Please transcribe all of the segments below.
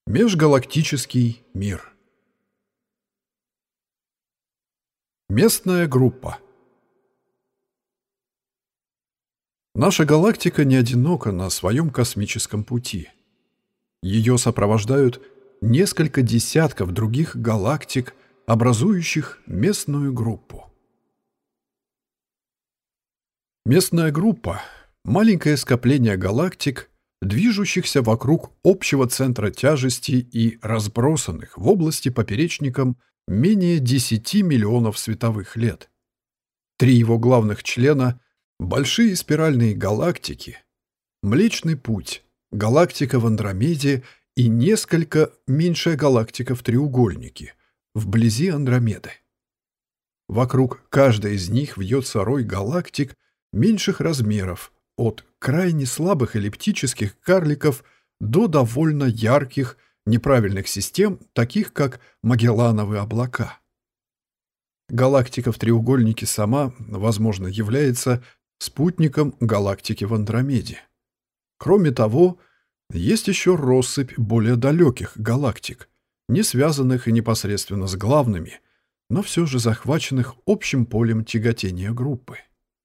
Межгалактический мир. Местная группа. Наша галактика не одинока на своем космическом пути. Ее сопровождают несколько десятков других галактик, образующих местную группу. Местная группа — маленькое скопление галактик, движущихся вокруг общего центра тяжести и разбросанных в области поперечником менее 10 миллионов световых лет. Три его главных члена — большие спиральные галактики, Млечный Путь, галактика в Андромеде и несколько меньшая галактика в треугольнике, вблизи Андромеды. Вокруг каждой из них вьется рой галактик меньших размеров, от крайне слабых эллиптических карликов до довольно ярких неправильных систем, таких как Магеллановы облака. Галактика в треугольнике сама, возможно, является спутником галактики в Андромеде. Кроме того, есть еще россыпь более далеких галактик, не связанных и непосредственно с главными, но все же захваченных общим полем тяготения группы.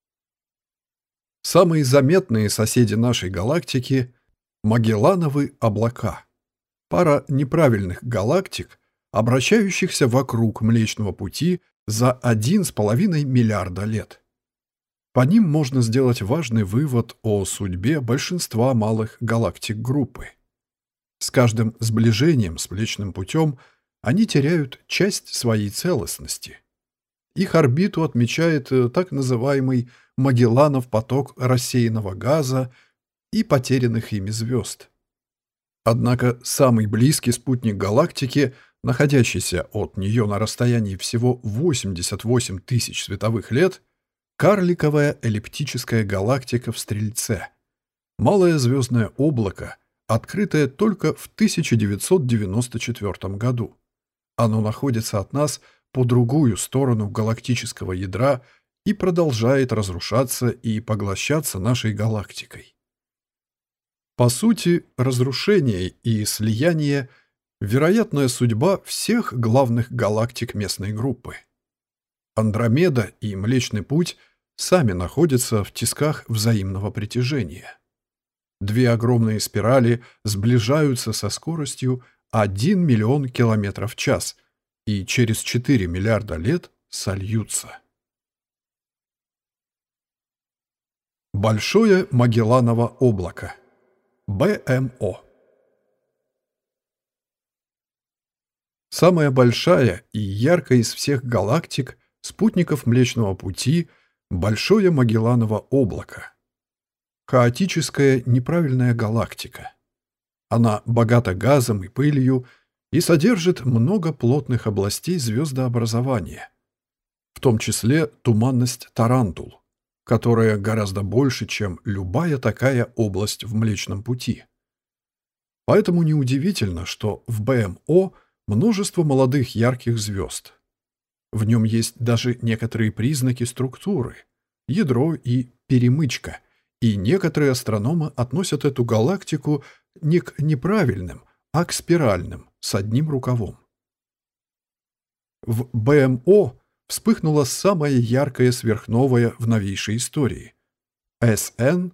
Самые заметные соседи нашей галактики — Магеллановы облака, пара неправильных галактик, обращающихся вокруг Млечного Пути за 1,5 миллиарда лет. По ним можно сделать важный вывод о судьбе большинства малых галактик группы. С каждым сближением с Млечным Путем они теряют часть своей целостности. Их орбиту отмечает так называемый Магелланов поток рассеянного газа и потерянных ими звезд. Однако самый близкий спутник галактики, находящийся от нее на расстоянии всего 88 тысяч световых лет, карликовая эллиптическая галактика в Стрельце, малое звездное облако, открытое только в 1994 году. Оно находится от нас по другую сторону галактического ядра и продолжает разрушаться и поглощаться нашей галактикой. По сути, разрушение и слияние — вероятная судьба всех главных галактик местной группы. Андромеда и Млечный Путь сами находятся в тисках взаимного притяжения. Две огромные спирали сближаются со скоростью 1 миллион километров в час и через 4 миллиарда лет сольются. Большое Магелланово облако. БМО. Самая большая и яркая из всех галактик, спутников Млечного Пути, Большое Магелланово облако. Хаотическая неправильная галактика. Она богата газом и пылью и содержит много плотных областей звездообразования, в том числе туманность Тарантул, которая гораздо больше, чем любая такая область в Млечном Пути. Поэтому неудивительно, что в БМО множество молодых ярких звезд. В нем есть даже некоторые признаки структуры, ядро и перемычка, и некоторые астрономы относят эту галактику не к неправильным, а к спиральным, с одним рукавом. В БМО вспыхнула самая яркая сверхновая в новейшей истории — СН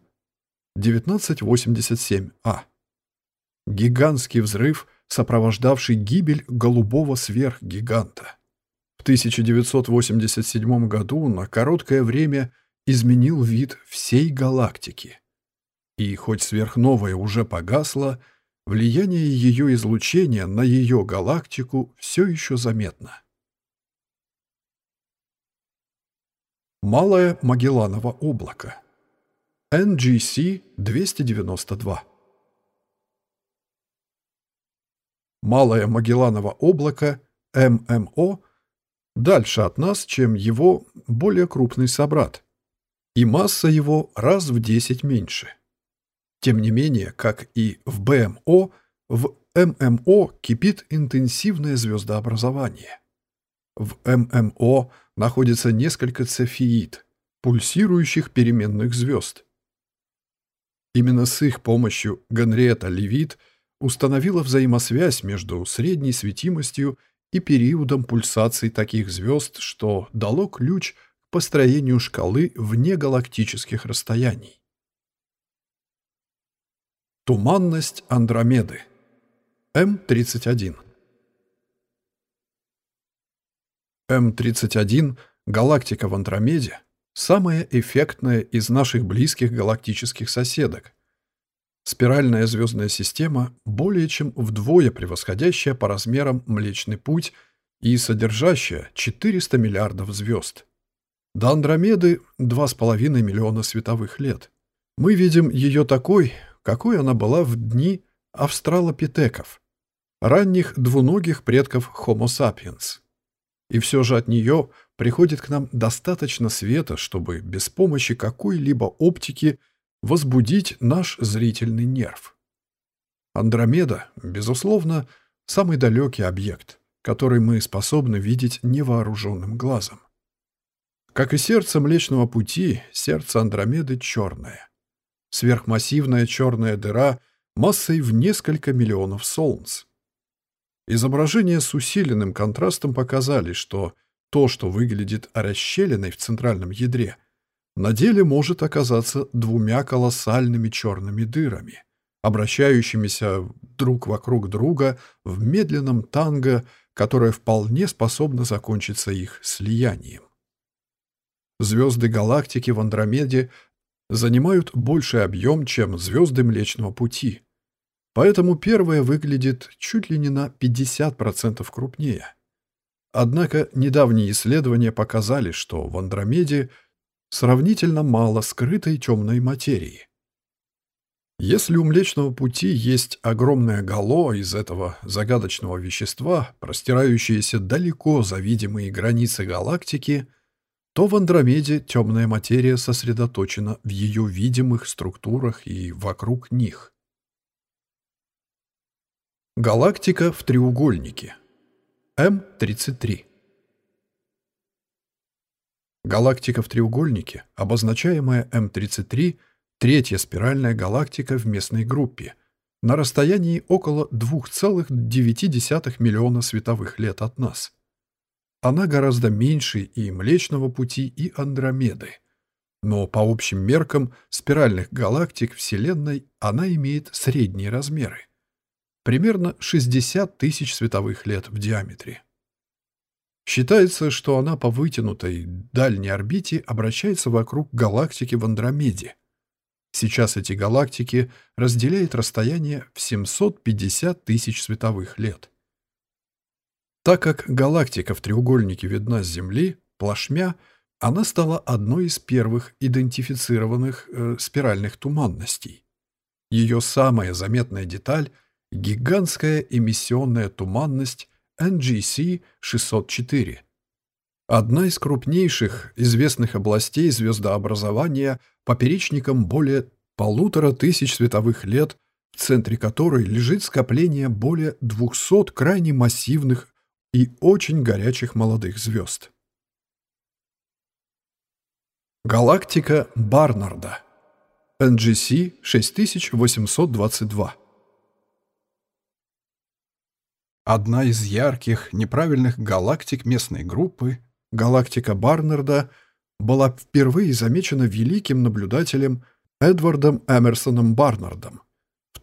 1987А. Гигантский взрыв, сопровождавший гибель голубого сверхгиганта. В 1987 году на короткое время изменил вид всей галактики. И хоть сверхновая уже погасла, влияние ее излучения на ее галактику все еще заметно. Малое Магелланово облако. NGC-292. Малое Магелланово облако, ММО, дальше от нас, чем его более крупный собрат, и масса его раз в 10 меньше. Тем не менее, как и в БМО, в ММО кипит интенсивное звездообразование. В ММО находится несколько цефеид, пульсирующих переменных звезд. Именно с их помощью Генриетта Левит установила взаимосвязь между средней светимостью и периодом пульсаций таких звезд, что дало ключ к построению шкалы внегалактических расстояний. Туманность Андромеды. М31. М31, галактика в Андромеде, самая эффектная из наших близких галактических соседок. Спиральная звездная система, более чем вдвое превосходящая по размерам Млечный Путь и содержащая 400 миллиардов звезд. До Андромеды 2,5 миллиона световых лет. Мы видим ее такой, какой она была в дни австралопитеков, ранних двуногих предков Homo sapiens. И все же от нее приходит к нам достаточно света, чтобы без помощи какой-либо оптики возбудить наш зрительный нерв. Андромеда, безусловно, самый далекий объект, который мы способны видеть невооруженным глазом. Как и сердце Млечного Пути, сердце Андромеды черное. Сверхмассивная черная дыра массой в несколько миллионов солнц. Изображения с усиленным контрастом показали, что то, что выглядит расщелиной в центральном ядре, на деле может оказаться двумя колоссальными черными дырами, обращающимися друг вокруг друга в медленном танго, которое вполне способно закончиться их слиянием. Звезды галактики в Андромеде занимают больший объем, чем звезды Млечного Пути, поэтому первая выглядит чуть ли не на 50% крупнее. Однако недавние исследования показали, что в Андромеде сравнительно мало скрытой темной материи. Если у Млечного Пути есть огромное гало из этого загадочного вещества, простирающееся далеко за видимые границы галактики, то в Андромеде темная материя сосредоточена в ее видимых структурах и вокруг них. Галактика в треугольнике. М33. Галактика в треугольнике, обозначаемая М33, третья спиральная галактика в местной группе, на расстоянии около 2,9 миллиона световых лет от нас. Она гораздо меньше и Млечного Пути, и Андромеды. Но по общим меркам спиральных галактик Вселенной она имеет средние размеры. Примерно 60 тысяч световых лет в диаметре. Считается, что она по вытянутой дальней орбите обращается вокруг галактики в Андромеде. Сейчас эти галактики разделяет расстояние в 750 тысяч световых лет. Так как галактика в треугольнике видна с Земли, плашмя, она стала одной из первых идентифицированных спиральных туманностей. Ее самая заметная деталь — гигантская эмиссионная туманность NGC-604. Одна из крупнейших известных областей звездообразования поперечником более 1500 световых лет, в центре которой лежит скопление более 200 крайне массивных и очень горячих молодых звезд. Галактика Барнарда. NGC 6822. Одна из ярких, неправильных галактик местной группы, галактика Барнарда, была впервые замечена великим наблюдателем Эдвардом Эмерсоном Барнардом в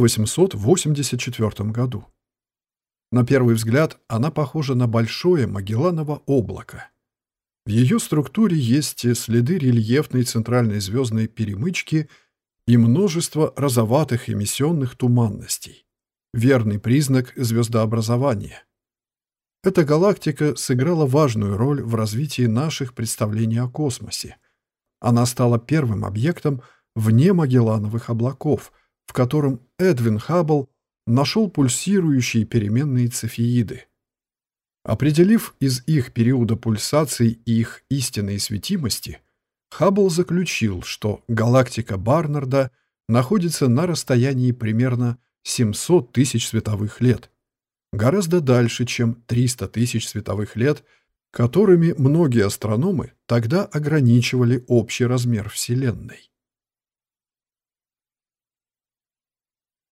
1884 году. На первый взгляд она похожа на большое Магелланово облако. В ее структуре есть следы рельефной центральной звездной перемычки и множество розоватых эмиссионных туманностей. Верный признак звездообразования. Эта галактика сыграла важную роль в развитии наших представлений о космосе. Она стала первым объектом вне Магеллановых облаков, в котором Эдвин Хаббл нашел пульсирующие переменные цефеиды. Определив из их периода пульсаций и их истинной светимости, Хаббл заключил, что галактика Барнарда находится на расстоянии примерно 700 тысяч световых лет, гораздо дальше, чем 300 тысяч световых лет, которыми многие астрономы тогда ограничивали общий размер Вселенной.